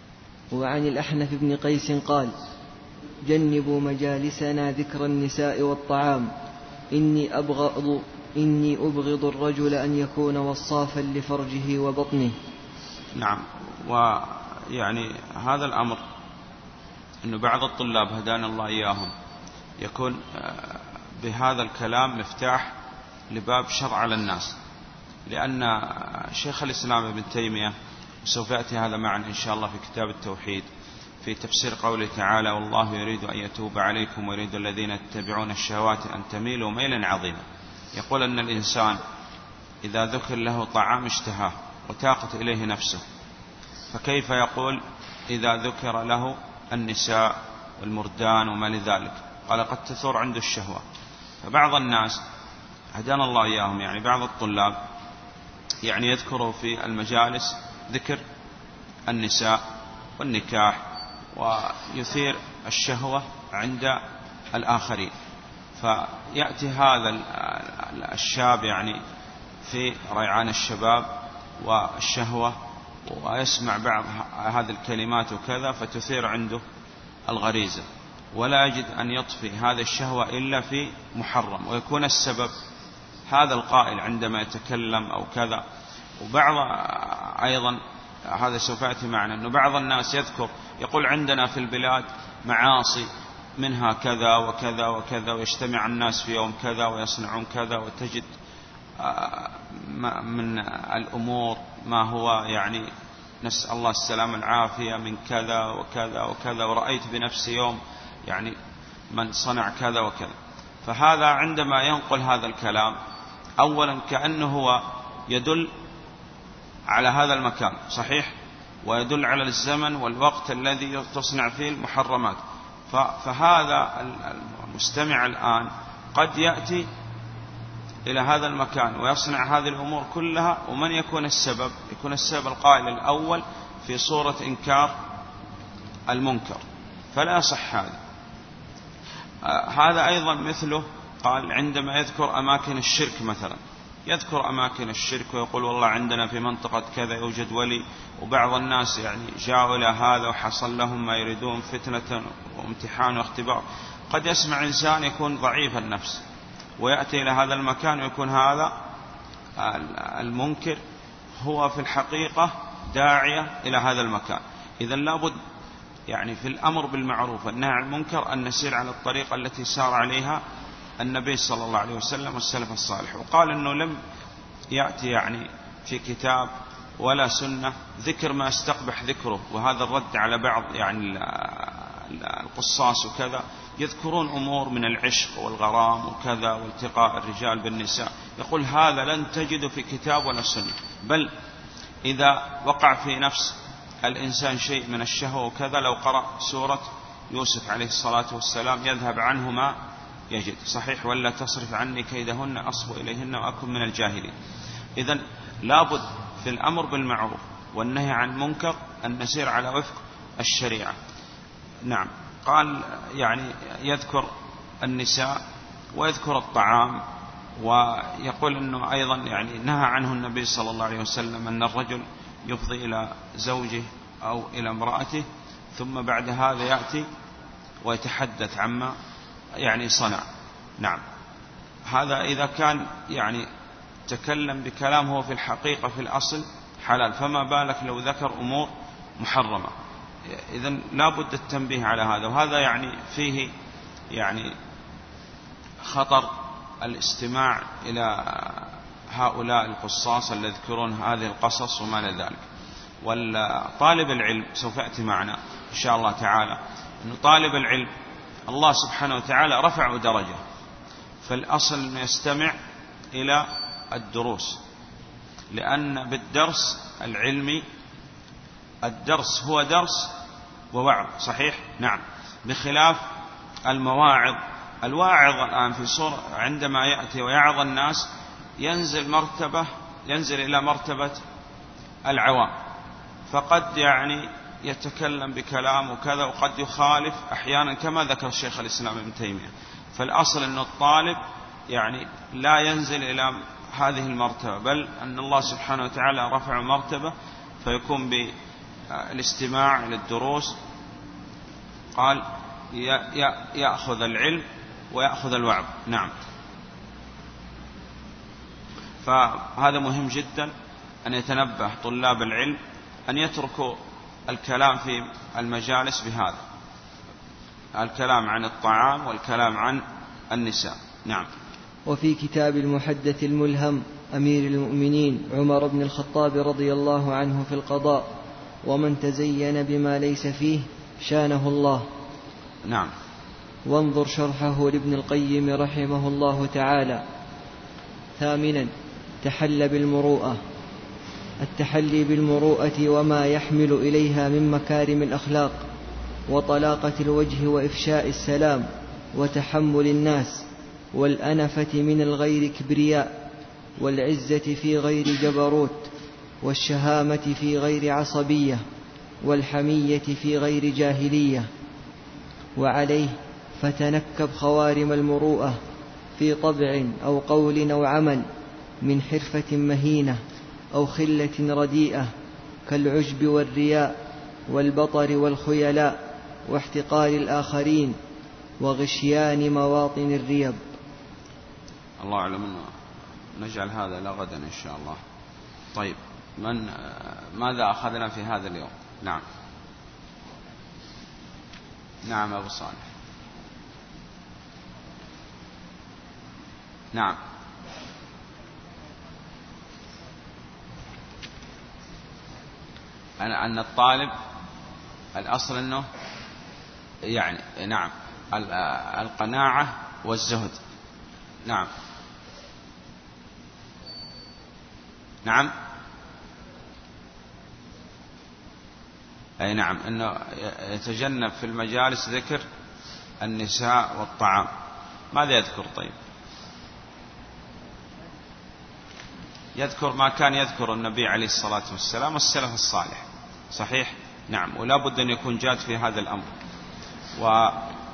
وعن الأحنف بن قيس قال: جنبوا مجالسنا ذكر النساء والطعام، إني أبغض, إني أبغض الرجل أن يكون وصافا لفرجه وبطنه. نعم. ويعني هذا الأمر أنه بعض الطلاب هدانا الله إياهم يكون بهذا الكلام مفتاح لباب شر على الناس، لأن شيخ الإسلام ابن تيمية، سوف يأتي هذا معنا إن شاء الله في كتاب التوحيد في تفسير قوله تعالى: والله يريد أن يتوب عليكم ويريد الذين يتبعون الشهوات أن تميلوا ميلا عظيما. يقول أن الإنسان إذا ذكر له طعام اشتهاه وتاقت إليه نفسه، فكيف يقول إذا ذكر له النساء والمردان وما لذلك؟ قال: قد تثور عنده الشهوة. فبعض الناس هدانا الله إياهم، يعني بعض الطلاب يعني يذكروا في المجالس ذكر النساء والنكاح ويثير الشهوة عند الآخرين، فيأتي هذا الشاب يعني في ريعان الشباب والشهوة ويسمع بعض هذه الكلمات وكذا، فتثير عنده الغريزة، ولا يجد أن يطفي هذه الشهوة إلا في محرم، ويكون السبب هذا القائل عندما يتكلم أو كذا. وبعض أيضا هذا سوف يأتي معنا أنه بعض الناس يذكر يقول: عندنا في البلاد معاصي منها كذا وكذا وكذا، ويجتمع الناس في يوم كذا ويصنعون كذا، وتجد من الأمور ما هو يعني نسأل الله السلام العافية من كذا وكذا وكذا، ورأيت بنفسي يوم يعني من صنع كذا وكذا. فهذا عندما ينقل هذا الكلام أولا كأنه هو يدل على هذا المكان صحيح، ويدل على الزمن والوقت الذي تصنع فيه المحرمات. فهذا المستمع الآن قد يأتي إلى هذا المكان ويصنع هذه الأمور كلها، ومن يكون السبب؟ يكون السبب القائل الأول في صورة إنكار المنكر، فلا يصح هذا. هذا أيضا مثله قال عندما يذكر أماكن الشرك مثلا، يذكر أماكن الشرك ويقول: والله عندنا في منطقة كذا يوجد ولي، وبعض الناس يعني جاءوا إلى هذا وحصل لهم ما يريدون فتنة وامتحان واختبار. قد يسمع إنسان يكون ضعيف النفس ويأتي إلى هذا المكان ويكون هذا المنكر هو في الحقيقة داعية إلى هذا المكان. إذن لابد يعني في الأمر بالمعروف والنهي عن المنكر أن نسير على الطريقة التي سار عليها النبي صلى الله عليه وسلم والسلف الصالح. وقال أنه لم يأتي يعني في كتاب ولا سنة ذكر ما استقبح ذكره، وهذا الرد على بعض يعني القصاص وكذا، يذكرون أمور من العشق والغرام وكذا والتقاء الرجال بالنساء، يقول هذا لن تجد في كتاب ولا سنة. بل إذا وقع في نفس الإنسان شيء من الشهوة وكذا، لو قرأ سورة يوسف عليه الصلاة والسلام يذهب عنه ما يجد صحيح: ولا تصرف عني كيدهن أصب إليهن وأكن من الجاهلين. إذن لابد في الأمر بالمعروف والنهي عن المنكر أن نسير على وفق الشريعة. نعم. قال يعني يذكر النساء ويذكر الطعام، ويقول أنه أيضا يعني نهى عنه النبي صلى الله عليه وسلم أن الرجل يفضي إلى زوجه أو إلى امرأته ثم بعد هذا يأتي ويتحدث عما يعني صنع. نعم. هذا إذا كان يعني تكلم بكلام هو في الحقيقة في الأصل حلال، فما بالك لو ذكر أمور محرمة. إذن لا بد التنبيه على هذا، وهذا يعني فيه يعني خطر الاستماع إلى هؤلاء القصاص الذين يذكرون هذه القصص وما لذلك. والطالب العلم سوف يأتي معنا إن شاء الله تعالى أن طالب العلم الله سبحانه وتعالى رفعه درجة، فالأصل أنه يستمع إلى الدروس، لأن بالدرس العلمي الدرس هو درس ووعظ صحيح. نعم. بخلاف المواعظ، الواعظ الآن في صورة عندما يأتي ويعظ الناس ينزل مرتبة ينزل إلى مرتبة العوام، فقد يعني يتكلم بكلام وكذا، وقد يخالف أحيانا كما ذكر الشيخ الإسلام ابن تيمية. فالأصل أن الطالب يعني لا ينزل إلى هذه المرتبة، بل أن الله سبحانه وتعالى رفع مرتبة فيكون الاستماع للدروس، قال يأخذ العلم ويأخذ الوعظ. نعم. فهذا مهم جدا أن يتنبه طلاب العلم أن يتركوا الكلام في المجالس بهذا الكلام عن الطعام والكلام عن النساء. نعم. وفي كتاب المحدث الملهم أمير المؤمنين عمر بن الخطاب رضي الله عنه في القضاء: ومن تزين بما ليس فيه شانه الله. نعم. وانظر شرحه لابن القيم رحمه الله تعالى. ثامنا: تحل بالمروءة. التحلي بالمروءة وما يحمل إليها من مكارم الأخلاق وطلاقة الوجه وإفشاء السلام وتحمل الناس والأنفة من الغير كبرياء والعزة في غير جبروت والشهامة في غير عصبية والحمية في غير جاهلية. وعليه فتنكب خوارم المروءة في طبع أو قول أو عمل من حرفة مهينة أو خلة رديئة كالعجب والرياء والبطر والخيلاء واحتقار الآخرين وغشيان مواطن الريب. الله أعلم. نجعل هذا لغدا إن شاء الله. طيب، من ماذا أخذنا في هذا اليوم؟ نعم. نعم أبو صالح. نعم. أن الطالب الأصل أنه يعني نعم القناعة والزهد. نعم. نعم. أي نعم، أنه يتجنب في المجالس ذكر النساء والطعام. ماذا يذكر؟ طيب، يذكر ما كان يذكر النبي عليه الصلاة والسلام والسلف الصالح. صحيح. نعم. ولا بد أن يكون جاد في هذا الأمر. و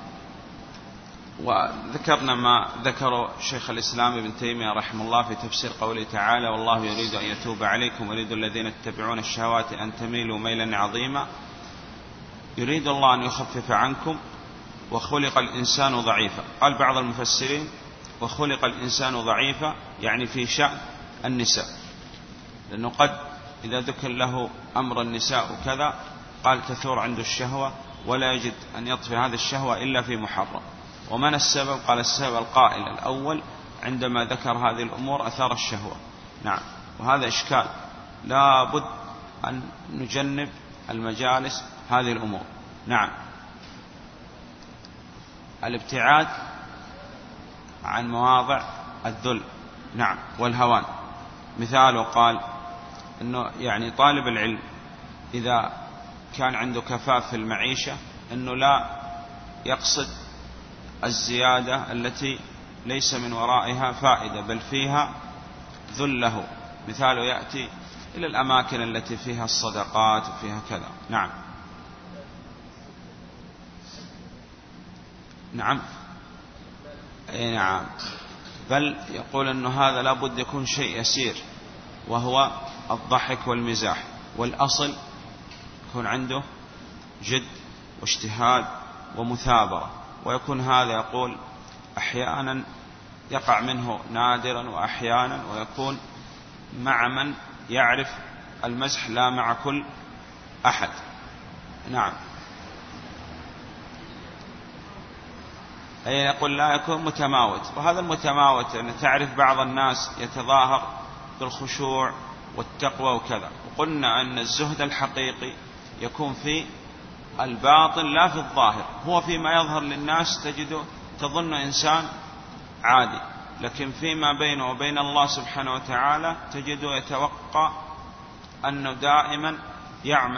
وذكرنا ما ذكره شيخ الإسلام ابن تيمية رحمه الله في تفسير قوله تعالى: والله يريد أن يتوب عليكم ويريد الذين يتبعون الشهوات أن تميلوا ميلا عظيما. يريد الله أن يخفف عنكم وخلق الإنسان ضعيفا. قال بعض المفسرين: وخلق الإنسان ضعيفا يعني في شأن النساء، لأنه قد إذا ذكر له أمر النساء وكذا قال تثور عنده الشهوة ولا يجد أن يطفي هذه الشهوة إلا في محرم. ومن السبب؟ قال السبب القائل الأول عندما ذكر هذه الأمور أثار الشهوة. نعم. وهذا إشكال، لا بد أن نجنب المجالس هذه الأمور. نعم. الابتعاد عن مواضع الذل. نعم. والهوان. مثاله قال أنه يعني طالب العلم إذا كان عنده كفاف في المعيشة أنه لا يقصد الزيادة التي ليس من ورائها فائدة بل فيها ذله. مثاله يأتي إلى الأماكن التي فيها الصدقات وفيها كذا. نعم. نعم. أي نعم. بل يقول أنه هذا لا بد يكون شيء يسير وهو الضحك والمزاح، والأصل يكون عنده جد واجتهاد ومثابرة. ويكون هذا يقول أحيانا يقع منه نادرا وأحيانا، ويكون مع من يعرف المزح لا مع كل أحد. نعم. أي يقول لا يكون متماوت. وهذا المتماوت أن تعرف بعض الناس يتظاهر بالخشوع والتقوى وكذا. وقلنا أن الزهد الحقيقي يكون في الباطن لا في الظاهر. هو فيما يظهر للناس تجده تظن إنسان عادي، لكن فيما بينه وبين الله سبحانه وتعالى تجده يتوقع أنه دائما يعمل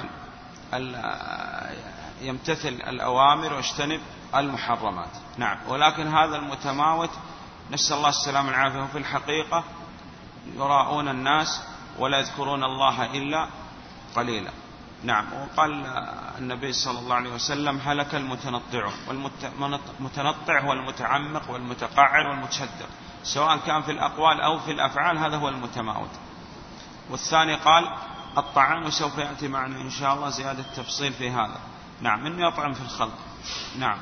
يمتثل الأوامر ويجتنب المحرمات. نعم. ولكن هذا المتماوت نسأل الله السلامة والعافية في الحقيقة يراؤون الناس ولا يذكرون الله إلا قليلا. نعم. وقال النبي صلى الله عليه وسلم: هلك المتنطعون. والمتنطع هو المتعمق والمتقعر والمتشدق، سواء كان في الأقوال أو في الأفعال، هذا هو المتماوت. والثاني قال: الطعام، وسوف يأتي معنا إن شاء الله زيادة تفصيل في هذا. نعم، إني أطعم في الخلق. نعم.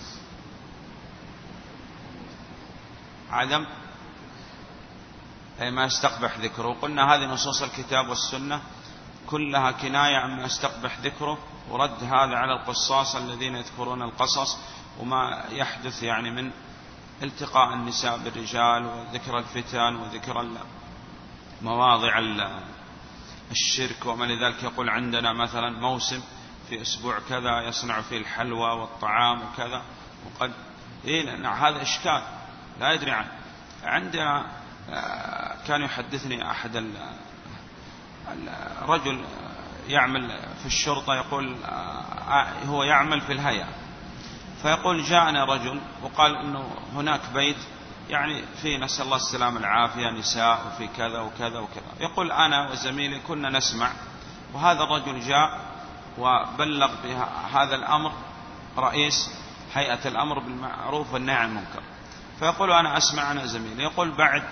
عدم أي ما يستقبح ذكره. قلنا هذه نصوص الكتاب والسنة كلها كناية عما يستقبح ذكره، ورد هذا على القصاص الذين يذكرون القصص وما يحدث يعني من التقاء النساء بالرجال وذكر الفتن وذكر مواضع الشرك وما لذلك. يقول عندنا مثلا موسم في أسبوع كذا يصنع فيه الحلوى والطعام وكذا، وقد إيه هذا إشكال لا يدري عنه. عندنا كان يحدثني أحد الرجل يعمل في الشرطة، يقول هو يعمل في الهيئة، فيقول جاءنا رجل وقال إنه هناك بيت يعني في نسأل الله السلامة العافية نساء وفي كذا وكذا وكذا. يقول أنا وزميلي كنا نسمع، وهذا الرجل جاء وبلغ بهذا الأمر رئيس هيئة الأمر بالمعروف والنهي عن المنكر. فيقول أنا أسمع أنا زميلي. يقول بعد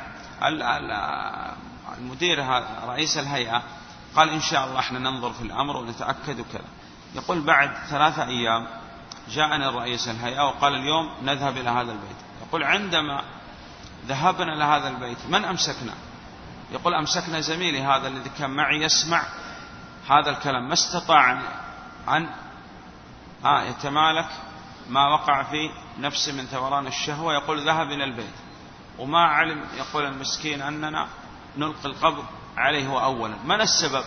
المدير هذا رئيس الهيئة قال إن شاء الله احنا ننظر في الأمر ونتأكد وكذا. يقول بعد ثلاثة أيام جاءنا الرئيس الهيئة وقال اليوم نذهب إلى هذا البيت. يقول عندما ذهبنا إلى هذا البيت من أمسكنا؟ يقول أمسكنا زميلي هذا الذي كان معي يسمع هذا الكلام، ما استطاع أن آه يتمالك ما وقع في نفسه من ثوران الشهوة. يقول ذهب إلى البيت وما علم، يقول المسكين، أننا نلقي القبض عليه هو أولا. من السبب؟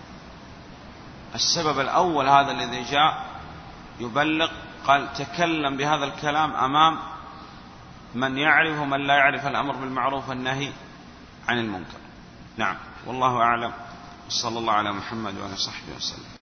السبب الأول هذا الذي جاء يبلغ قال تكلم بهذا الكلام أمام من يعرف ومن لا يعرف الأمر بالمعروف والنهي عن المنكر. نعم، والله أعلم. صلى الله على محمد وعلى صحبه وسلم.